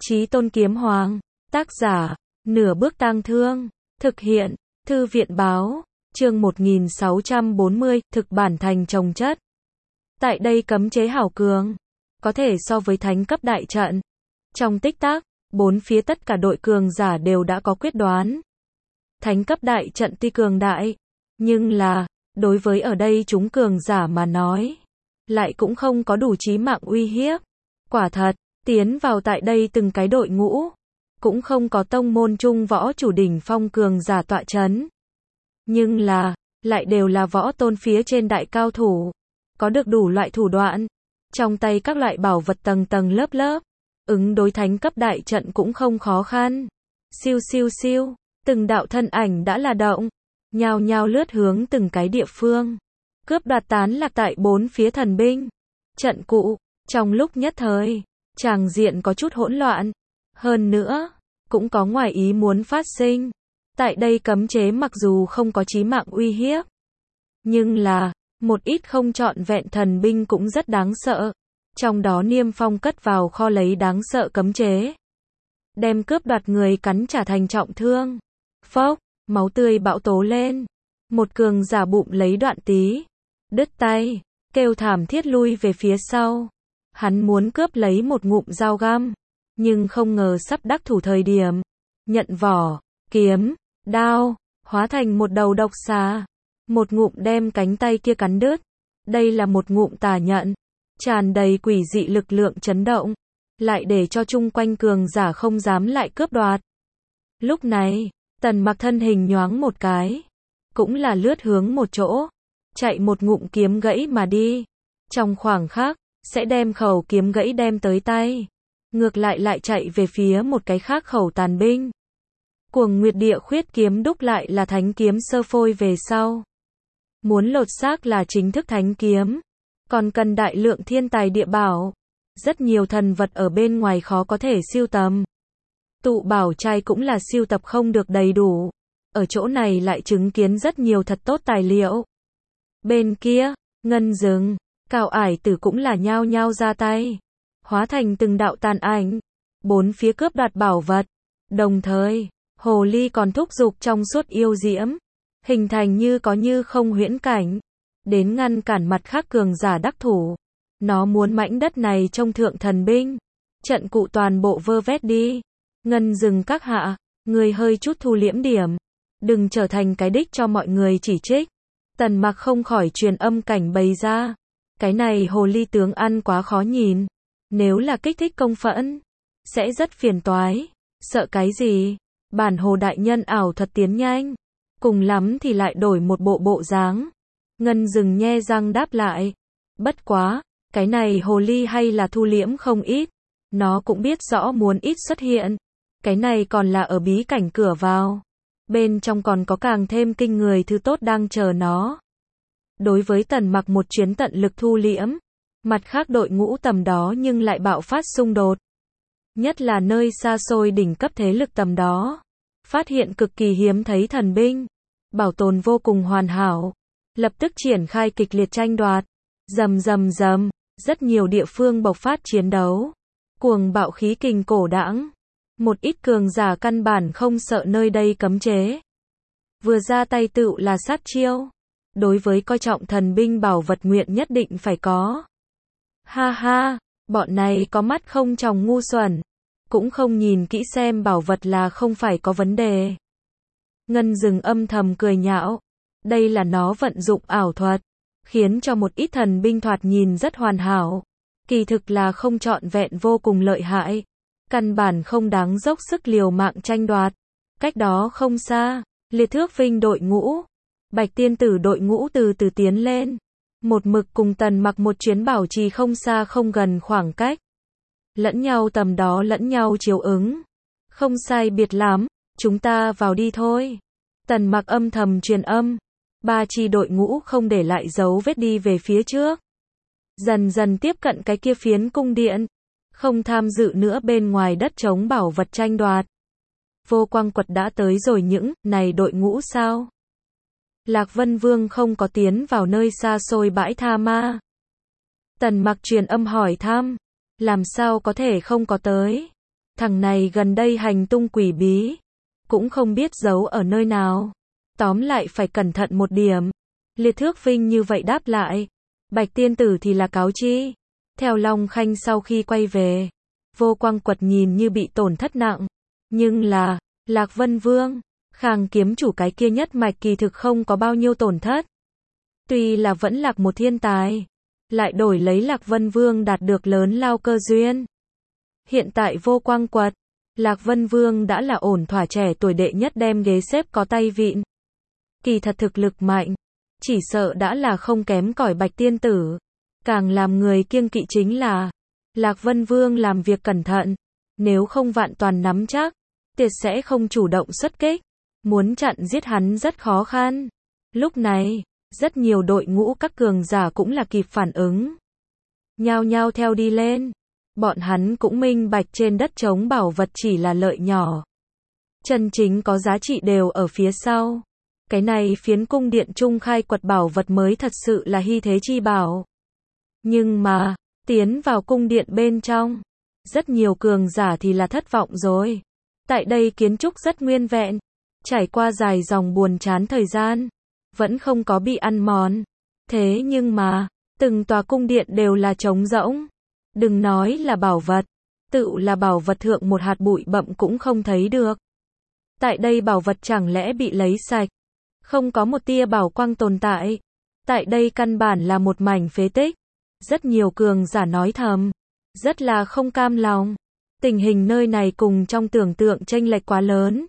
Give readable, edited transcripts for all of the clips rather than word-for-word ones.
Chí Tôn Kiếm Hoàng, tác giả, Nửa Bước Tang Thương, thực hiện, Thư viện báo, chương 1640, thực bản thành trồng chất. Tại đây cấm chế hảo cường, có thể so với thánh cấp đại trận. Trong tích tắc, bốn phía tất cả đội cường giả đều đã có quyết đoán. Thánh cấp đại trận tuy cường đại, nhưng là, đối với ở đây chúng cường giả mà nói, lại cũng không có đủ chí mạng uy hiếp. Quả thật, tiến vào tại đây từng cái đội ngũ, cũng không có tông môn trung võ chủ đỉnh phong cường giả tọa chấn. Nhưng là, lại đều là võ tôn phía trên đại cao thủ, có được đủ loại thủ đoạn, trong tay các loại bảo vật tầng tầng lớp lớp, ứng đối thánh cấp đại trận cũng không khó khăn. Siêu siêu siêu, từng đạo thân ảnh đã là động, nhao nhao lướt hướng từng cái địa phương, cướp đoạt tán lạc tại bốn phía thần binh, trận cụ. Trong lúc nhất thời, tràng diện có chút hỗn loạn. Hơn nữa, cũng có ngoài ý muốn phát sinh. Tại đây cấm chế mặc dù không có chí mạng uy hiếp, nhưng là, một ít không trọn vẹn thần binh cũng rất đáng sợ. Trong đó Niêm Phong cất vào kho lấy đáng sợ cấm chế, đem cướp đoạt người cắn trả thành trọng thương. Phốc, máu tươi bão tố lên. Một cường giả bụng lấy đoạn tí, đứt tay, kêu thảm thiết lui về phía sau. Hắn muốn cướp lấy một ngụm dao găm, nhưng không ngờ sắp đắc thủ thời điểm, nhận vỏ, kiếm, đao, hóa thành một đầu độc xà. Một ngụm đem cánh tay kia cắn đứt. Đây là một ngụm tà nhận, tràn đầy quỷ dị lực lượng chấn động, lại để cho chung quanh cường giả không dám lại cướp đoạt. Lúc này, Tần Mặc thân hình nhoáng một cái, cũng là lướt hướng một chỗ, chạy một ngụm kiếm gãy mà đi. Trong khoảng khắc, sẽ đem khẩu kiếm gãy đem tới tay, ngược lại lại chạy về phía một cái khác khẩu tàn binh. Cuồng Nguyệt Địa Khuyết kiếm đúc lại là thánh kiếm sơ phôi về sau. Muốn lột xác là chính thức thánh kiếm, còn cần đại lượng thiên tài địa bảo. Rất nhiều thần vật ở bên ngoài khó có thể siêu tầm. Tụ bảo trai cũng là siêu tập không được đầy đủ. Ở chỗ này lại chứng kiến rất nhiều thật tốt tài liệu. Bên kia, Ngân Dừng, Cao Ải Tử cũng là nhao nhao ra tay, hóa thành từng đạo tàn ảnh, bốn phía cướp đoạt bảo vật. Đồng thời, hồ ly còn thúc giục trong suốt yêu diễm, hình thành như có như không huyễn cảnh, đến ngăn cản mặt khác cường giả đắc thủ. Nó muốn mảnh đất này trông thượng thần binh, trận cụ toàn bộ vơ vét đi. Ngân Dừng các hạ, người hơi chút thu liễm điểm, đừng trở thành cái đích cho mọi người chỉ trích. Tần Mặc không khỏi truyền âm cảnh bày ra. Cái này hồ ly tướng ăn quá khó nhìn, nếu là kích thích công phẫn, sẽ rất phiền toái. Sợ cái gì? Bản hồ đại nhân ảo thuật tiến nhanh, cùng lắm thì lại đổi một bộ dáng. Ngân Dừng nhe răng đáp lại. Bất quá, cái này hồ ly hay là thu liễm không ít, nó cũng biết rõ muốn ít xuất hiện. Cái này còn là ở bí cảnh cửa vào, bên trong còn có càng thêm kinh người thứ tốt đang chờ nó. Đối với Tần Mặc một chuyến tận lực thu liễm, mặt khác đội ngũ tầm đó nhưng lại bạo phát xung đột. Nhất là nơi xa xôi đỉnh cấp thế lực tầm đó, phát hiện cực kỳ hiếm thấy thần binh, bảo tồn vô cùng hoàn hảo, lập tức triển khai kịch liệt tranh đoạt. Rầm rầm rầm, rất nhiều địa phương bộc phát chiến đấu, cuồng bạo khí kình cổ đãng. Một ít cường giả căn bản không sợ nơi đây cấm chế, vừa ra tay tựu là sát chiêu. Đối với coi trọng thần binh bảo vật nguyện nhất định phải có. Ha ha, bọn này có mắt không tròng ngu xuẩn, cũng không nhìn kỹ xem bảo vật là không phải có vấn đề. Ngân Dừng âm thầm cười nhạo, đây là nó vận dụng ảo thuật, khiến cho một ít thần binh thoạt nhìn rất hoàn hảo, kỳ thực là không trọn vẹn vô cùng lợi hại, căn bản không đáng dốc sức liều mạng tranh đoạt. Cách đó không xa, Liệt Thước Vinh đội ngũ, Bạch Tiên Tử đội ngũ từ từ tiến lên, một mực cùng Tần Mặc một chuyến bảo trì không xa không gần khoảng cách, lẫn nhau tầm đó lẫn nhau chiếu ứng. Không sai biệt lắm, chúng ta vào đi thôi. Tần Mặc âm thầm truyền âm, ba chi đội ngũ không để lại dấu vết đi về phía trước, dần dần tiếp cận cái kia phiến cung điện, không tham dự nữa bên ngoài đất trống bảo vật tranh đoạt. Vô Quang Quật đã tới rồi những này đội ngũ sao? Lạc Vân Vương không có tiến vào nơi xa xôi bãi tha ma. Tần Mặc truyền âm hỏi thăm, làm sao có thể không có tới? thằng này gần đây hành tung quỷ bí, cũng không biết giấu ở nơi nào. Tóm lại phải cẩn thận một điểm. Liệt Thước Vinh như vậy đáp lại. Bạch tiên tử thì là cáo chi. Theo Long Khanh sau khi quay về, Vô Quang Quật nhìn như bị tổn thất nặng. Nhưng là, Lạc Vân Vương, Khang kiếm chủ cái kia nhất mạch kỳ thực không có bao nhiêu tổn thất. Tuy là vẫn lạc một thiên tài, lại đổi lấy Lạc Vân Vương đạt được lớn lao cơ duyên. Hiện tại Vô Quang Quật, Lạc Vân Vương đã là ổn thỏa trẻ tuổi đệ nhất đem ghế xếp có tay vịn. Kỳ thật thực lực mạnh, chỉ sợ đã là không kém cỏi Bạch tiên tử. Càng làm người kiêng kỵ chính là, Lạc Vân Vương làm việc cẩn thận, nếu không vạn toàn nắm chắc, tuyệt sẽ không chủ động xuất kích, muốn chặn giết hắn rất khó khăn. Lúc này, rất nhiều đội ngũ các cường giả cũng là kịp phản ứng, nhao nhao theo đi lên. Bọn hắn cũng minh bạch trên đất trống bảo vật chỉ là lợi nhỏ, chân chính có giá trị đều ở phía sau. Cái này phiến cung điện trung khai quật bảo vật mới thật sự là hy thế chi bảo. Nhưng mà, tiến vào cung điện bên trong, rất nhiều cường giả thì là thất vọng rồi. Tại đây kiến trúc rất nguyên vẹn, trải qua dài dòng buồn chán thời gian, vẫn không có bị ăn mòn. Thế nhưng mà, từng tòa cung điện đều là trống rỗng. Đừng nói là bảo vật, tự là bảo vật thượng một hạt bụi bặm cũng không thấy được. Tại đây bảo vật chẳng lẽ bị lấy sạch, không có một tia bảo quang tồn tại. Tại đây căn bản là một mảnh phế tích. Rất nhiều cường giả nói thầm, rất là không cam lòng. Tình hình nơi này cùng trong tưởng tượng chênh lệch quá lớn.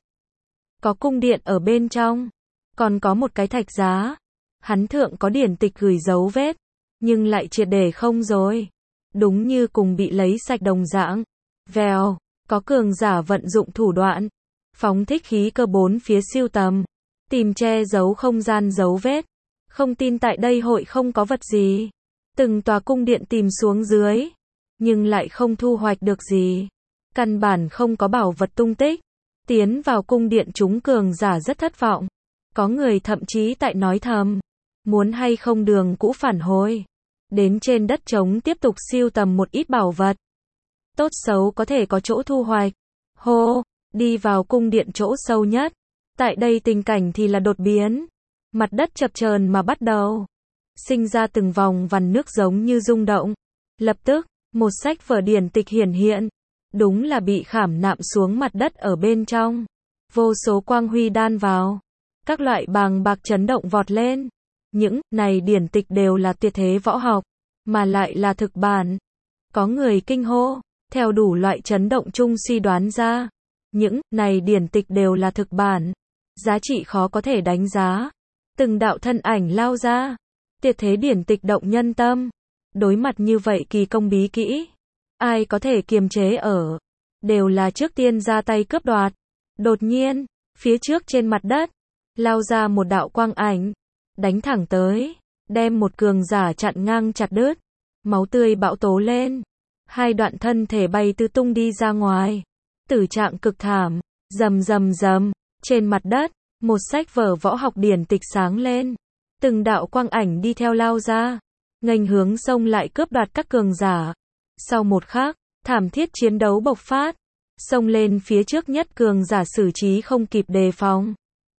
Có cung điện ở bên trong, còn có một cái thạch giá. Hắn thượng có điển tịch gửi dấu vết, nhưng lại triệt để không rồi. Đúng như cùng bị lấy sạch đồng dạng. Vèo, có cường giả vận dụng thủ đoạn, phóng thích khí cơ bốn phía siêu tầm, tìm che giấu không gian dấu vết. Không tin tại đây hội không có vật gì. Từng tòa cung điện tìm xuống dưới, nhưng lại không thu hoạch được gì. Căn bản không có bảo vật tung tích. Tiến vào cung điện chúng cường giả rất thất vọng. Có người thậm chí tại nói thầm, muốn hay không đường cũ phản hồi, đến trên đất trống tiếp tục siêu tầm một ít bảo vật. Tốt xấu có thể có chỗ thu hoạch. Hô, đi vào cung điện chỗ sâu nhất. Tại đây tình cảnh thì là đột biến. Mặt đất chập chờn mà bắt đầu sinh ra từng vòng vằn nước giống như rung động. Lập tức, một sách vở điển tịch hiển hiện. Đúng là bị khảm nạm xuống mặt đất ở bên trong. Vô số quang huy đan vào. Các loại bàng bạc chấn động vọt lên. Những này điển tịch đều là tuyệt thế võ học, mà lại là thực bản. Có người kinh hô, theo đủ loại chấn động chung suy đoán ra. Những này điển tịch đều là thực bản. Giá trị khó có thể đánh giá. Từng đạo thân ảnh lao ra. Tuyệt thế điển tịch động nhân tâm. Đối mặt như vậy kỳ công bí kỹ, ai có thể kiềm chế ở. Đều là trước tiên ra tay cướp đoạt. Đột nhiên, phía trước trên mặt đất, lao ra một đạo quang ảnh. Đánh thẳng tới, đem một cường giả chặn ngang chặt đứt. Máu tươi bão tố lên. Hai đoạn thân thể bay tứ tung đi ra ngoài. Tử trạng cực thảm. Rầm rầm rầm. Trên mặt đất, một sách vở võ học điển tịch sáng lên. Từng đạo quang ảnh đi theo lao ra, nghênh hướng xông lại cướp đoạt các cường giả. Sau một khắc, thảm thiết chiến đấu bộc phát. Xông lên phía trước nhất cường giả xử trí không kịp đề phòng.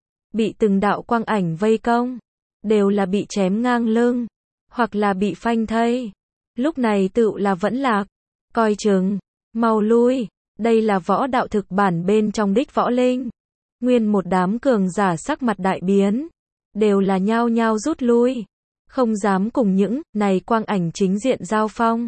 Bị từng đạo quang ảnh vây công. Đều là bị chém ngang lưng. Hoặc là bị phanh thây. Lúc này tự là vẫn lạc. Coi chừng, mau lui. Đây là võ đạo thực bản bên trong đích võ linh. Nguyên một đám cường giả sắc mặt đại biến. Đều là nhao nhao rút lui. Không dám cùng những này quang ảnh chính diện giao phong.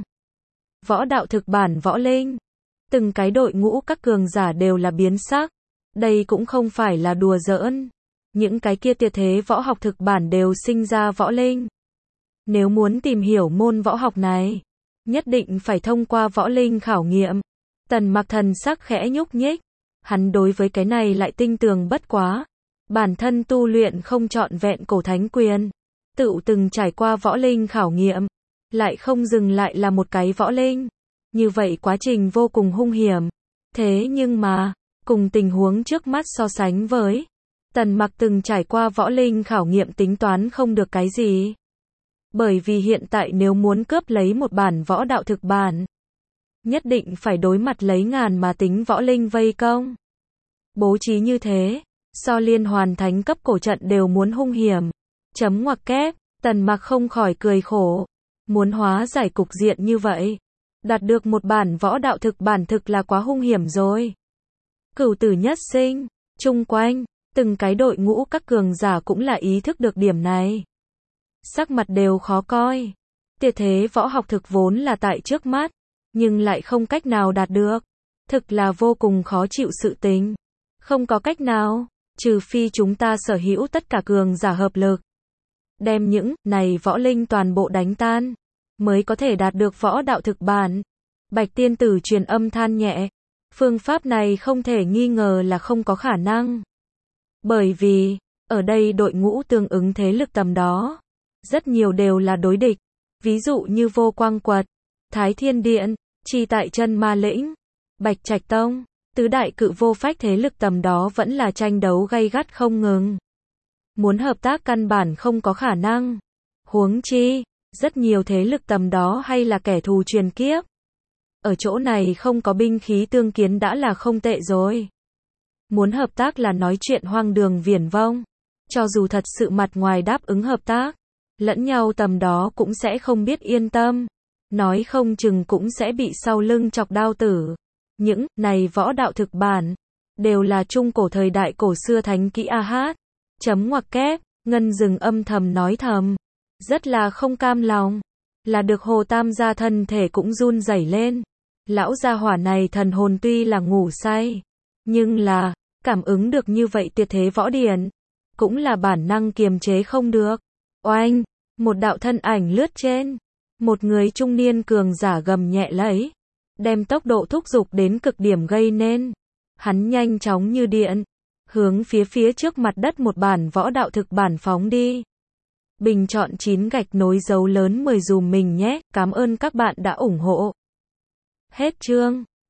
Võ đạo thực bản võ linh. Từng cái đội ngũ các cường giả đều là biến sắc. Đây cũng không phải là đùa giỡn. Những cái kia tuyệt thế võ học thực bản đều sinh ra võ linh. Nếu muốn tìm hiểu môn võ học này, nhất định phải thông qua võ linh khảo nghiệm. Tần Mặc thần sắc khẽ nhúc nhích. Hắn đối với cái này lại tinh tường bất quá. Bản thân tu luyện không trọn vẹn cổ thánh quyền. Tự từng trải qua võ linh khảo nghiệm. Lại không dừng lại là một cái võ linh. Như vậy quá trình vô cùng hung hiểm. Thế nhưng mà, cùng tình huống trước mắt so sánh với, Tần Mặc từng trải qua võ linh khảo nghiệm tính toán không được cái gì. Bởi vì hiện tại nếu muốn cướp lấy một bản võ đạo thực bản, nhất định phải đối mặt lấy ngàn mà tính võ linh vây công. Bố trí như thế, so liên hoàn thánh cấp cổ trận đều muốn hung hiểm. Chấm ngoặc kép, Tần Mặc không khỏi cười khổ. Muốn hóa giải cục diện như vậy, đạt được một bản võ đạo thực bản thực là quá hung hiểm rồi. Cửu tử nhất sinh, chung quanh, từng cái đội ngũ các cường giả cũng là ý thức được điểm này. Sắc mặt đều khó coi. Tuyệt thế võ học thực vốn là tại trước mắt, nhưng lại không cách nào đạt được. Thực là vô cùng khó chịu sự tình. Không có cách nào, trừ phi chúng ta sở hữu tất cả cường giả hợp lực. Đem những này võ linh toàn bộ đánh tan, mới có thể đạt được võ đạo thực bản. Bạch tiên tử truyền âm than nhẹ. Phương pháp này không thể nghi ngờ là không có khả năng. Bởi vì, ở đây đội ngũ tương ứng thế lực tầm đó, rất nhiều đều là đối địch. Ví dụ như Vô Quang Quật, Thái Thiên Điện, Chi Tại Chân Ma Lĩnh, Bạch Trạch Tông, tứ đại cự vô phách thế lực tầm đó vẫn là tranh đấu gay gắt không ngừng. Muốn hợp tác căn bản không có khả năng. Huống chi, rất nhiều thế lực tầm đó hay là kẻ thù truyền kiếp. Ở chỗ này không có binh khí tương kiến đã là không tệ rồi. Muốn hợp tác là nói chuyện hoang đường viển vông. Cho dù thật sự mặt ngoài đáp ứng hợp tác, lẫn nhau tầm đó cũng sẽ không biết yên tâm. Nói không chừng cũng sẽ bị sau lưng chọc đao tử. Những này võ đạo thực bản, đều là trung cổ thời đại cổ xưa thánh kỹ a hát. Chấm ngoặc kép, Ngân dừng âm thầm nói thầm. Rất là không cam lòng. Là được Hồ Tam gia thân thể cũng run rẩy lên. Lão gia hỏa này thần hồn tuy là ngủ say, nhưng là, cảm ứng được như vậy tuyệt thế võ điển. Cũng là bản năng kiềm chế không được. Oanh, một đạo thân ảnh lướt trên. Một người trung niên cường giả gầm nhẹ lấy. Đem tốc độ thúc giục đến cực điểm gây nên. Hắn nhanh chóng như điện. Hướng phía trước mặt đất một bản võ đạo thực bản phóng đi. Bình chọn 9 gạch nối dấu lớn 10 dùm mình nhé. Cảm ơn các bạn đã ủng hộ. Hết chương.